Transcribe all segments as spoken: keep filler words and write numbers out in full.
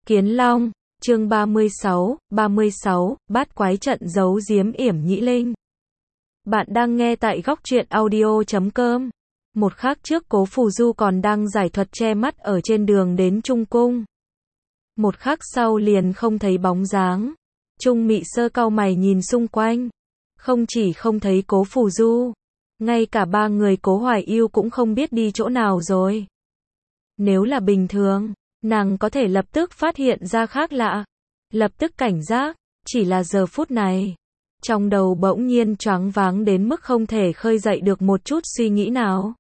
Kiến Long, chương ba mươi sáu, ba mươi sáu, bát quái trận giấu giếm yểm nhĩ linh. Bạn đang nghe tại góc truyện audio chấm com. Một khắc trước Cố Phù Du còn đang giải thuật che mắt ở trên đường đến Trung Cung. Một khắc sau liền không thấy bóng dáng. Trung Mị Sơ cau mày nhìn xung quanh. Không chỉ không thấy Cố Phù Du, ngay cả ba người Cố Hoài Yêu cũng không biết đi chỗ nào rồi. Nếu là bình thường, nàng có thể lập tức phát hiện ra khác lạ, lập tức cảnh giác, chỉ là giờ phút này, trong đầu bỗng nhiên choáng váng đến mức không thể khơi dậy được một chút suy nghĩ nào.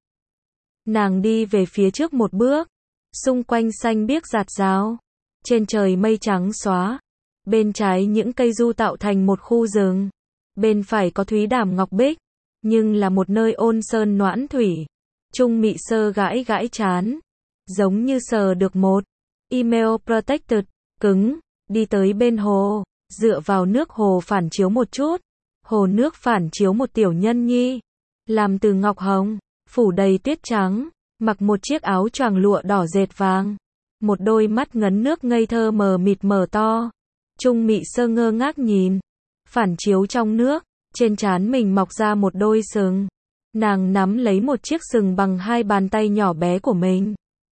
Nàng đi về phía trước một bước, xung quanh xanh biếc rạt rào, trên trời mây trắng xóa, bên trái những cây du tạo thành một khu rừng, bên phải có thúy đàm ngọc bích, nhưng là một nơi ôn sơn noãn thủy. Trung Mị Sơ gãi gãi chán, giống như sờ được một email protected, cứng, đi tới bên hồ, dựa vào nước hồ phản chiếu một chút. Hồ nước phản chiếu một tiểu nhân nhi, làm từ ngọc hồng, phủ đầy tuyết trắng, mặc một chiếc áo choàng lụa đỏ dệt vàng, một đôi mắt ngấn nước ngây thơ mờ mịt mở to. Trung Mị Sơ ngơ ngác nhìn, phản chiếu trong nước, trên trán mình mọc ra một đôi sừng. Nàng nắm lấy một chiếc sừng bằng hai bàn tay nhỏ bé của mình,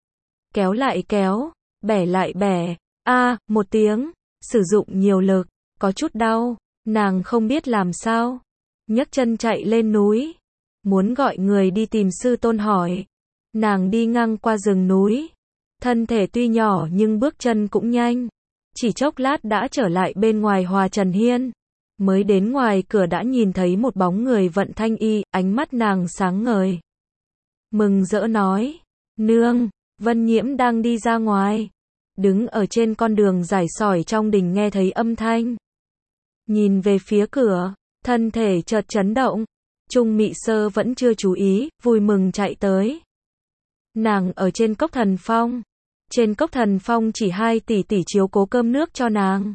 kéo lại kéo, bẻ lại bẻ, a, à, một tiếng, sử dụng nhiều lực, có chút đau, nàng không biết làm sao, nhấc chân chạy lên núi, muốn gọi người đi tìm sư tôn hỏi. Nàng đi ngang qua rừng núi, thân thể tuy nhỏ nhưng bước chân cũng nhanh, chỉ chốc lát đã trở lại bên ngoài Hòa Trần Hiên. Mới đến ngoài cửa đã nhìn thấy một bóng người vận thanh y, ánh mắt nàng sáng ngời, mừng rỡ nói, nương. Vân Nhiễm đang đi ra ngoài, đứng ở trên con đường rải sỏi trong đình nghe thấy âm thanh, nhìn về phía cửa, thân thể chợt chấn động. Trung Mị Sơ vẫn chưa chú ý, vui mừng chạy tới. Nàng ở trên cốc thần phong, trên cốc thần phong chỉ hai tỷ tỷ chiếu cố cơm nước cho nàng.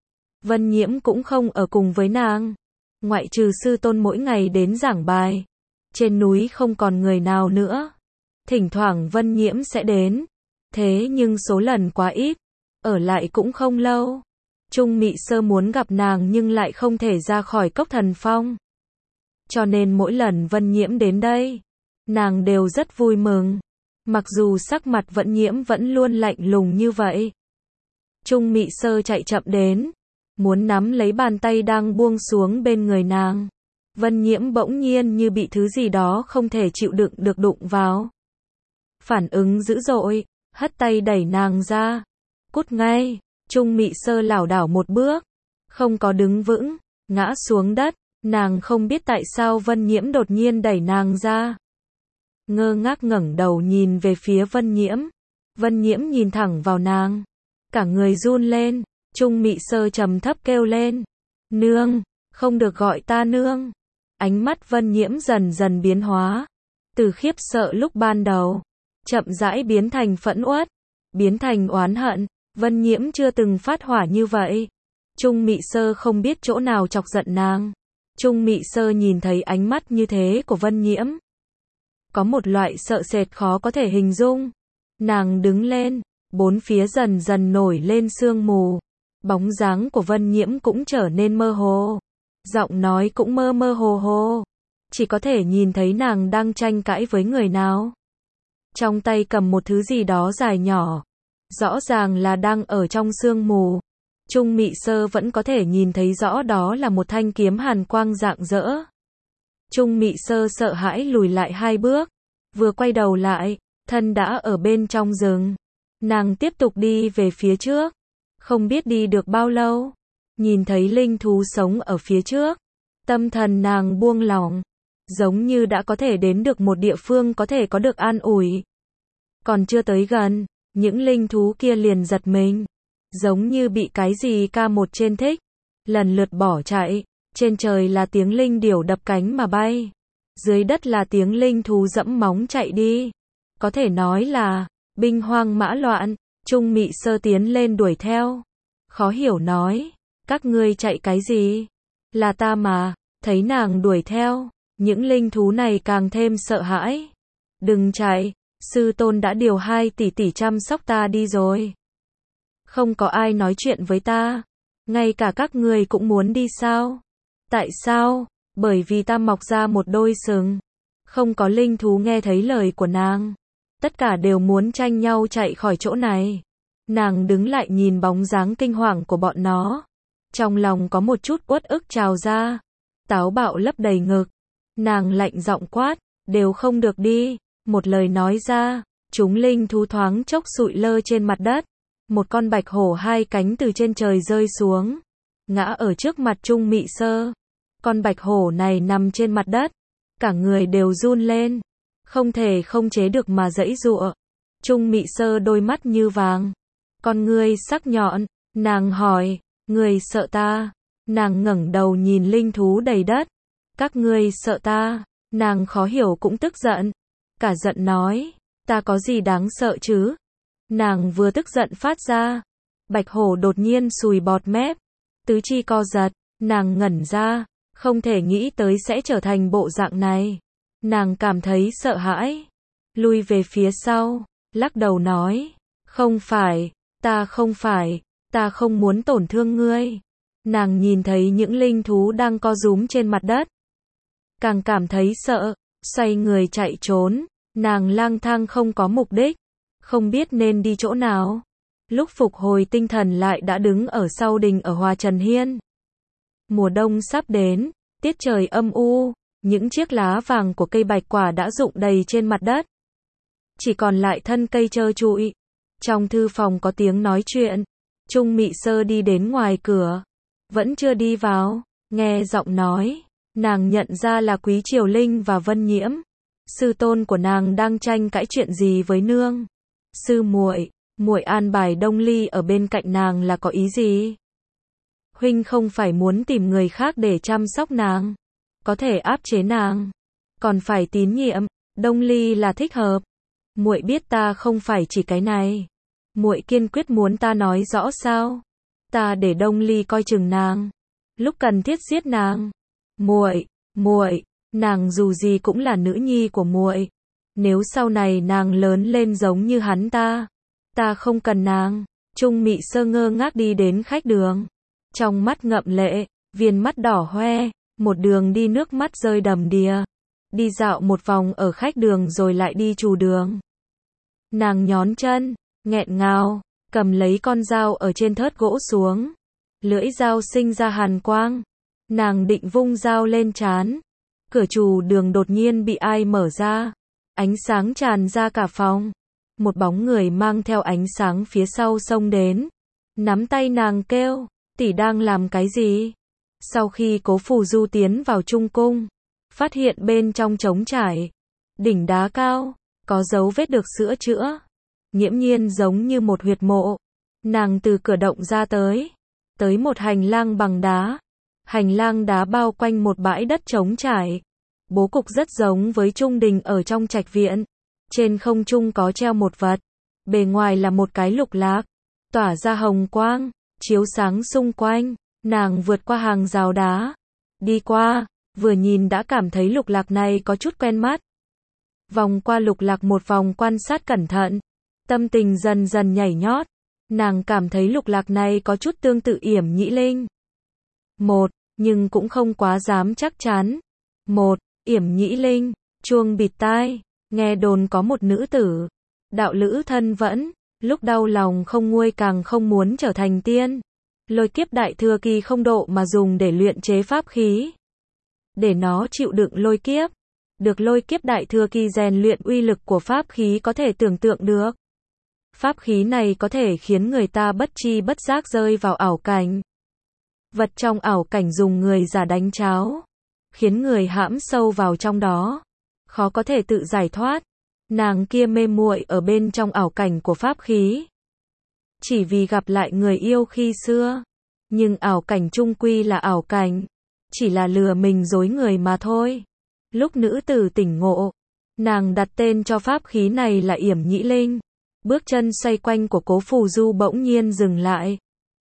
Vân Nhiễm cũng không ở cùng với nàng, ngoại trừ sư tôn mỗi ngày đến giảng bài, trên núi không còn người nào nữa. Thỉnh thoảng Vân Nhiễm sẽ đến, thế nhưng số lần quá ít, ở lại cũng không lâu. Trung Mị Sơ muốn gặp nàng nhưng lại không thể ra khỏi cốc thần phong. Cho nên mỗi lần Vân Nhiễm đến đây, nàng đều rất vui mừng, mặc dù sắc mặt Vân Nhiễm vẫn luôn lạnh lùng như vậy. Trung Mị Sơ chạy chậm đến, muốn nắm lấy bàn tay đang buông xuống bên người nàng. Vân Nhiễm bỗng nhiên như bị thứ gì đó không thể chịu đựng được đụng vào. Phản ứng dữ dội, hất tay đẩy nàng ra. Cút ngay. Trung Mị Sơ lảo đảo một bước, không có đứng vững, ngã xuống đất. Nàng không biết tại sao Vân Nhiễm đột nhiên đẩy nàng ra. Ngơ ngác ngẩng đầu nhìn về phía Vân Nhiễm. Vân Nhiễm nhìn thẳng vào nàng, cả người run lên. Trung Mị Sơ trầm thấp kêu lên, nương, không được gọi ta nương. Ánh mắt Vân Nhiễm dần dần biến hóa, từ khiếp sợ lúc ban đầu, chậm rãi biến thành phẫn uất, biến thành oán hận. Vân Nhiễm chưa từng phát hỏa như vậy. Trung Mị Sơ không biết chỗ nào chọc giận nàng. Trung Mị Sơ nhìn thấy ánh mắt như thế của Vân Nhiễm, có một loại sợ sệt khó có thể hình dung. Nàng đứng lên, bốn phía dần dần nổi lên sương mù. Bóng dáng của Vân Nhiễm cũng trở nên mơ hồ, giọng nói cũng mơ mơ hồ hồ, chỉ có thể nhìn thấy nàng đang tranh cãi với người nào. Trong tay cầm một thứ gì đó dài nhỏ, rõ ràng là đang ở trong sương mù. Trung Mị Sơ vẫn có thể nhìn thấy rõ đó là một thanh kiếm hàn quang rạng rỡ. Trung Mị Sơ sợ hãi lùi lại hai bước, vừa quay đầu lại, thân đã ở bên trong rừng. Nàng tiếp tục đi về phía trước, không biết đi được bao lâu, nhìn thấy linh thú sống ở phía trước, tâm thần nàng buông lỏng, giống như đã có thể đến được một địa phương có thể có được an ủi. Còn chưa tới gần, những linh thú kia liền giật mình, giống như bị cái gì ca một trên thích, lần lượt bỏ chạy. Trên trời là tiếng linh điểu đập cánh mà bay, dưới đất là tiếng linh thú dẫm móng chạy đi. Có thể nói là binh hoang mã loạn. Trung Mị Sơ tiến lên đuổi theo, khó hiểu nói, các ngươi chạy cái gì? Là ta mà. Thấy nàng đuổi theo, những linh thú này càng thêm sợ hãi. Đừng chạy, sư tôn đã điều hai tỷ tỷ chăm sóc ta đi rồi. Không có ai nói chuyện với ta. Ngay cả các người cũng muốn đi sao? Tại sao? Bởi vì ta mọc ra một đôi sừng. Không có linh thú nghe thấy lời của nàng. Tất cả đều muốn tranh nhau chạy khỏi chỗ này. Nàng đứng lại nhìn bóng dáng kinh hoàng của bọn nó. Trong lòng có một chút uất ức trào ra. Táo bạo lấp đầy ngực. Nàng lạnh giọng quát, đều không được đi. Một lời nói ra, chúng linh thú thoáng chốc sụi lơ trên mặt đất. Một con bạch hổ hai cánh từ trên trời rơi xuống, ngã ở trước mặt Trung Mị Sơ. Con bạch hổ này nằm trên mặt đất, cả người đều run lên, không thể không chế được mà giãy giụa. Trung Mị Sơ đôi mắt như vàng, con ngươi sắc nhọn, nàng hỏi, người sợ ta? Nàng ngẩng đầu nhìn linh thú đầy đất, các ngươi sợ ta? Nàng khó hiểu cũng tức giận, cả giận nói, ta có gì đáng sợ chứ? Nàng vừa tức giận phát ra, bạch hổ đột nhiên sùi bọt mép, tứ chi co giật, nàng ngẩn ra, không thể nghĩ tới sẽ trở thành bộ dạng này. Nàng cảm thấy sợ hãi, lui về phía sau, lắc đầu nói, không phải, ta không phải, ta không muốn tổn thương ngươi. Nàng nhìn thấy những linh thú đang co rúm trên mặt đất, càng cảm thấy sợ, xoay người chạy trốn. Nàng lang thang không có mục đích, không biết nên đi chỗ nào. Lúc phục hồi tinh thần lại đã đứng ở sau đình ở Hòa Trần Hiên. Mùa đông sắp đến, tiết trời âm u, những chiếc lá vàng của cây bạch quả đã rụng đầy trên mặt đất. Chỉ còn lại thân cây trơ trụi. Trong thư phòng có tiếng nói chuyện. Trung Mị Sơ đi đến ngoài cửa, vẫn chưa đi vào, nghe giọng nói, nàng nhận ra là Quý Triều Linh và Vân Nhiễm. Sư tôn của nàng đang tranh cãi chuyện gì với nương? Sư muội, muội an bài Đông Ly ở bên cạnh nàng là có ý gì? Huynh không phải muốn tìm người khác để chăm sóc nàng, có thể áp chế nàng, còn phải tín nhiệm, Đông Ly là thích hợp. Muội biết ta không phải chỉ cái này. Muội kiên quyết muốn ta nói rõ sao? Ta để Đông Ly coi chừng nàng, lúc cần thiết giết nàng. Muội, muội, nàng dù gì cũng là nữ nhi của muội. Nếu sau này nàng lớn lên giống như hắn ta, ta không cần nàng. Trung Mị Sơ ngơ ngác đi đến khách đường, trong mắt ngậm lệ, viên mắt đỏ hoe, một đường đi nước mắt rơi đầm đìa. Đi dạo một vòng ở khách đường rồi lại đi chủ đường. Nàng nhón chân, nghẹn ngào, cầm lấy con dao ở trên thớt gỗ xuống. Lưỡi dao sinh ra hàn quang. Nàng định vung dao lên trán. Cửa chủ đường đột nhiên bị ai mở ra. Ánh sáng tràn ra cả phòng. Một bóng người mang theo ánh sáng phía sau xông đến. Nắm tay nàng kêu, tỷ đang làm cái gì? Sau khi Cố Phù Du tiến vào trung cung, phát hiện bên trong trống trải, đỉnh đá cao, có dấu vết được sửa chữa. Nghiễm nhiên giống như một huyệt mộ. Nàng từ cửa động ra tới, tới một hành lang bằng đá. Hành lang đá bao quanh một bãi đất trống trải. Bố cục rất giống với trung đình ở trong trạch viện. Trên không trung có treo một vật. Bề ngoài là một cái lục lạc, tỏa ra hồng quang, chiếu sáng xung quanh. Nàng vượt qua hàng rào đá, đi qua, vừa nhìn đã cảm thấy lục lạc này có chút quen mắt. Vòng qua lục lạc một vòng quan sát cẩn thận, tâm tình dần dần nhảy nhót. Nàng cảm thấy lục lạc này có chút tương tự Yểm Nhĩ Linh. Một, nhưng cũng không quá dám chắc chắn. Một, Yểm Nhĩ Linh, chuông bịt tai, nghe đồn có một nữ tử, đạo lữ thân vẫn, lúc đau lòng không nguôi càng không muốn trở thành tiên. Lôi kiếp đại thừa kỳ không độ mà dùng để luyện chế pháp khí. Để nó chịu đựng lôi kiếp. Được lôi kiếp đại thừa kỳ rèn luyện uy lực của pháp khí có thể tưởng tượng được. Pháp khí này có thể khiến người ta bất chi bất giác rơi vào ảo cảnh. Vật trong ảo cảnh dùng người giả đánh cháo, khiến người hãm sâu vào trong đó, khó có thể tự giải thoát. Nàng kia mê muội ở bên trong ảo cảnh của pháp khí, chỉ vì gặp lại người yêu khi xưa. Nhưng ảo cảnh chung quy là ảo cảnh, chỉ là lừa mình dối người mà thôi. Lúc nữ tử tỉnh ngộ, nàng đặt tên cho pháp khí này là Yểm Nhĩ Linh. Bước chân xoay quanh của Cố Phù Du bỗng nhiên dừng lại.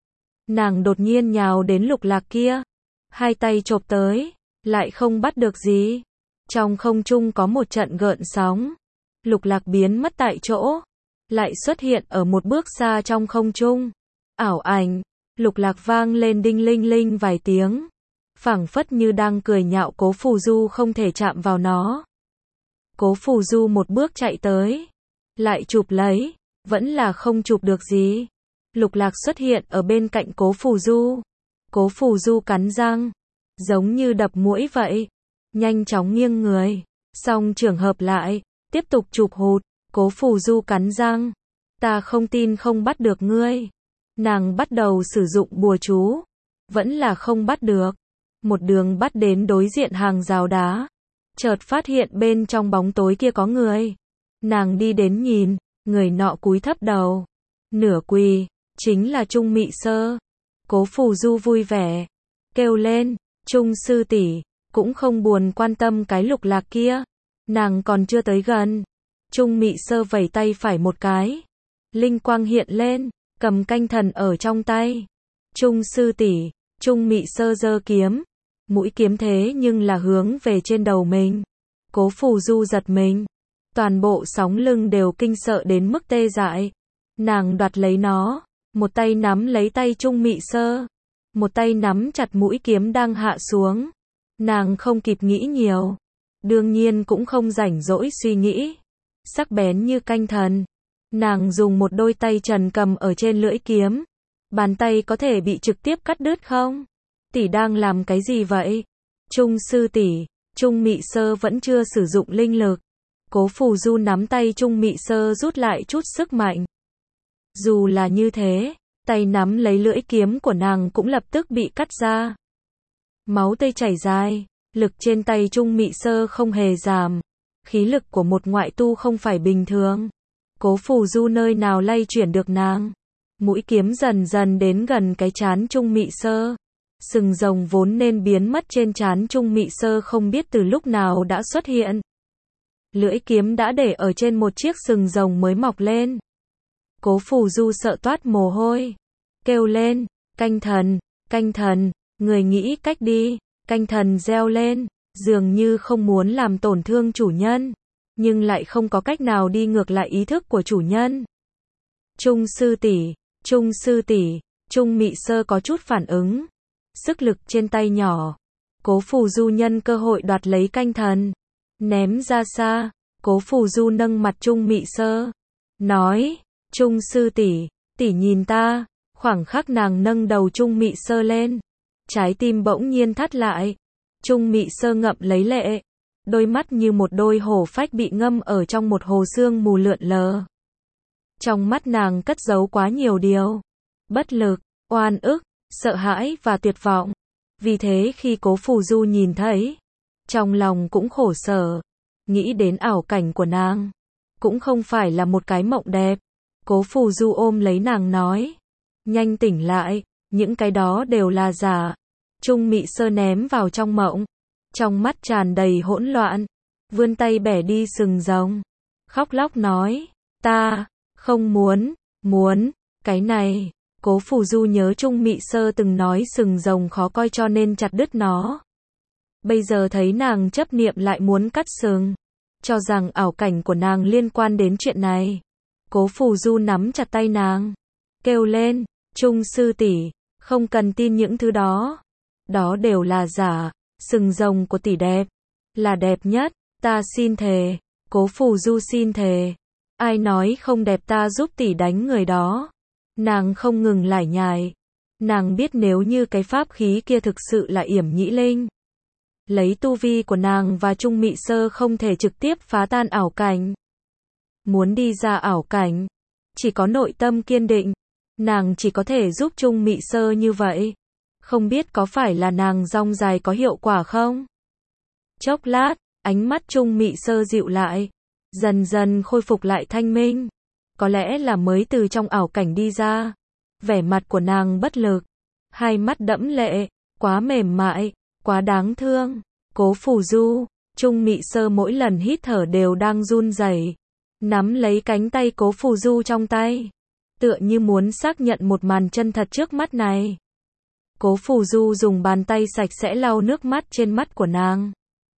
Nàng đột nhiên nhào đến lục lạc kia, hai tay chộp tới, lại không bắt được gì. Trong không trung có một trận gợn sóng, lục lạc biến mất tại chỗ, lại xuất hiện ở một bước xa trong không trung. Ảo ảnh, Lục Lạc vang lên đinh linh linh vài tiếng, phảng phất như đang cười nhạo Cố Phù Du không thể chạm vào nó. Cố Phù Du một bước chạy tới, lại chụp lấy, vẫn là không chụp được gì. Lục Lạc xuất hiện ở bên cạnh Cố Phù Du. Cố Phù Du cắn răng, giống như đập muỗi vậy, nhanh chóng nghiêng người, xong trường hợp lại, tiếp tục chụp hụt. Cố Phù Du cắn răng, ta không tin không bắt được ngươi. Nàng bắt đầu sử dụng bùa chú, vẫn là không bắt được. Một đường bắt đến đối diện hàng rào đá, chợt phát hiện bên trong bóng tối kia có người. Nàng đi đến nhìn, người nọ cúi thấp đầu, nửa quỳ, chính là Trung Mị Sơ. Cố Phù Du vui vẻ, kêu lên, Trung sư tỷ, cũng không buồn quan tâm cái Lục Lạc kia. Nàng còn chưa tới gần, Trung Mị Sơ vẩy tay phải một cái, linh quang hiện lên, cầm canh thần ở trong tay. Trung sư tỷ, Trung Mị Sơ giơ kiếm, mũi kiếm thế nhưng là hướng về trên đầu mình. Cố Phù Du giật mình, toàn bộ sóng lưng đều kinh sợ đến mức tê dại. Nàng đoạt lấy nó, một tay nắm lấy tay Trung Mị Sơ, một tay nắm chặt mũi kiếm đang hạ xuống. Nàng không kịp nghĩ nhiều, đương nhiên cũng không rảnh rỗi suy nghĩ. Sắc bén như canh thần, nàng dùng một đôi tay trần cầm ở trên lưỡi kiếm. Bàn tay có thể bị trực tiếp cắt đứt không? Tỷ đang làm cái gì vậy? Trung sư tỷ, Trung Mị Sơ vẫn chưa sử dụng linh lực. Cố Phù Du nắm tay Trung Mị Sơ rút lại chút sức mạnh. Dù là như thế, tay nắm lấy lưỡi kiếm của nàng cũng lập tức bị cắt ra. Máu tươi chảy dài, lực trên tay Trung Mị Sơ không hề giảm. Khí lực của một ngoại tu không phải bình thường. Cố Phù Du nơi nào lay chuyển được nàng. Mũi kiếm dần dần đến gần cái trán Trung Mị Sơ. Sừng rồng vốn nên biến mất trên trán Trung Mị Sơ không biết từ lúc nào đã xuất hiện. Lưỡi kiếm đã để ở trên một chiếc sừng rồng mới mọc lên. Cố Phù Du sợ toát mồ hôi, kêu lên, canh thần, canh thần, người nghĩ cách đi. Canh thần reo lên, dường như không muốn làm tổn thương chủ nhân, nhưng lại không có cách nào đi ngược lại ý thức của chủ nhân. Trung sư tỷ, Trung sư tỷ, Trung Mị Sơ có chút phản ứng. Sức lực trên tay nhỏ. Cố Phù Du nhân cơ hội đoạt lấy canh thần, ném ra xa. Cố Phù Du nâng mặt Trung Mị Sơ, nói, Trung sư tỷ, tỷ nhìn ta. Khoảng khắc nàng nâng đầu Trung Mị Sơ lên, trái tim bỗng nhiên thắt lại. Trung Mị Sơ ngậm lấy lệ, đôi mắt như một đôi hổ phách bị ngâm ở trong một hồ sương mù lượn lờ. Trong mắt nàng cất giấu quá nhiều điều, bất lực, oan ức, sợ hãi và tuyệt vọng. Vì thế khi Cố Phù Du nhìn thấy, trong lòng cũng khổ sở, nghĩ đến ảo cảnh của nàng, cũng không phải là một cái mộng đẹp. Cố Phù Du ôm lấy nàng nói, nhanh tỉnh lại, những cái đó đều là giả. Trung Mị Sơ ném vào trong mộng, trong mắt tràn đầy hỗn loạn, vươn tay bẻ đi sừng rồng, khóc lóc nói, ta không muốn, muốn, cái này. Cố Phù Du nhớ Trung Mị Sơ từng nói sừng rồng khó coi cho nên chặt đứt nó. Bây giờ thấy nàng chấp niệm lại muốn cắt sừng, cho rằng ảo cảnh của nàng liên quan đến chuyện này. Cố Phù Du nắm chặt tay nàng, kêu lên, Trung sư tỷ, không cần tin những thứ đó. Đó đều là giả, sừng rồng của tỷ đẹp, là đẹp nhất, ta xin thề. Cố Phù Du xin thề, ai nói không đẹp ta giúp tỷ đánh người đó. Nàng không ngừng lải nhải, nàng biết nếu như cái pháp khí kia thực sự là yểm nhĩ linh, lấy tu vi của nàng và Trung Mị Sơ không thể trực tiếp phá tan ảo cảnh. Muốn đi ra ảo cảnh, chỉ có nội tâm kiên định, nàng chỉ có thể giúp Trung Mị Sơ như vậy. Không biết có phải là nàng rong dài có hiệu quả không? Chốc lát, ánh mắt Trung Mị Sơ dịu lại, dần dần khôi phục lại thanh minh. Có lẽ là mới từ trong ảo cảnh đi ra. Vẻ mặt của nàng bất lực, hai mắt đẫm lệ, quá mềm mại, quá đáng thương. Cố Phù Du, Trung Mị Sơ mỗi lần hít thở đều đang run rẩy, nắm lấy cánh tay Cố Phù Du trong tay, tựa như muốn xác nhận một màn chân thật trước mắt này. Cố Phù Du dùng bàn tay sạch sẽ lau nước mắt trên mắt của nàng,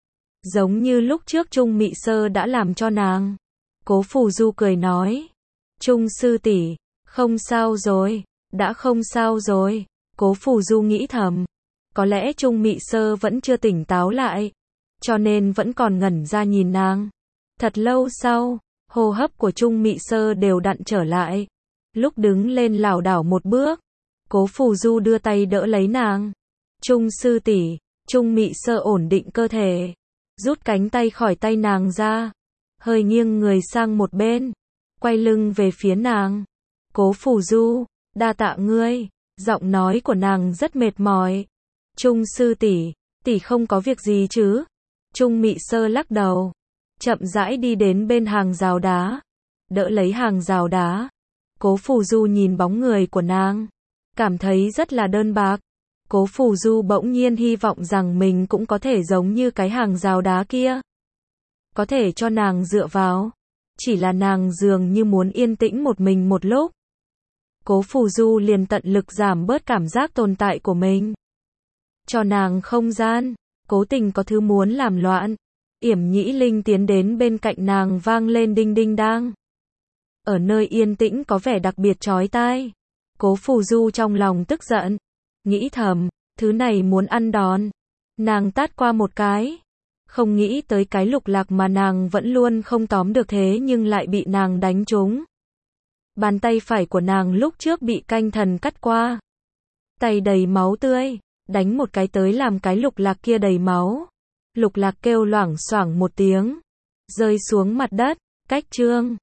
giống như lúc trước Trung Mị Sơ đã làm cho nàng. Cố Phù Du cười nói, Trung sư tỷ, không sao rồi, Đã không sao rồi, Cố Phù Du nghĩ thầm. Có lẽ Trung Mị Sơ vẫn chưa tỉnh táo lại, cho nên vẫn còn ngẩn ra nhìn nàng. Thật lâu sau, hô hấp của Trung Mị Sơ đều đặn trở lại. Lúc đứng lên lảo đảo một bước, Cố Phù Du đưa tay đỡ lấy nàng. Trung sư tỷ, Trung Mị Sơ ổn định cơ thể, rút cánh tay khỏi tay nàng ra, hơi nghiêng người sang một bên, quay lưng về phía nàng. Cố Phù Du, đa tạ ngươi. Giọng nói của nàng rất mệt mỏi. Trung sư tỷ, tỷ không có việc gì chứ? Trung Mị Sơ lắc đầu, chậm rãi đi đến bên hàng rào đá, đỡ lấy hàng rào đá. Cố Phù Du nhìn bóng người của nàng, cảm thấy rất là đơn bạc. Cố Phù Du bỗng nhiên hy vọng rằng mình cũng có thể giống như cái hàng rào đá kia, có thể cho nàng dựa vào. Chỉ là nàng dường như muốn yên tĩnh một mình một lúc. Cố Phù Du liền tận lực giảm bớt cảm giác tồn tại của mình, cho nàng không gian, cố tình có thứ muốn làm loạn. Yểm Nhĩ Linh tiến đến bên cạnh nàng vang lên đinh đinh đang. Ở nơi yên tĩnh có vẻ đặc biệt chói tai. Cố Phù Du trong lòng tức giận, nghĩ thầm, thứ này muốn ăn đòn. Nàng tát qua một cái, không nghĩ tới cái lục lạc mà nàng vẫn luôn không tóm được thế nhưng lại bị nàng đánh trúng. Bàn tay phải của nàng lúc trước bị canh thần cắt qua, tay đầy máu tươi, đánh một cái tới làm cái lục lạc kia đầy máu. Lục lạc kêu loảng xoảng một tiếng, rơi xuống mặt đất. Cách chương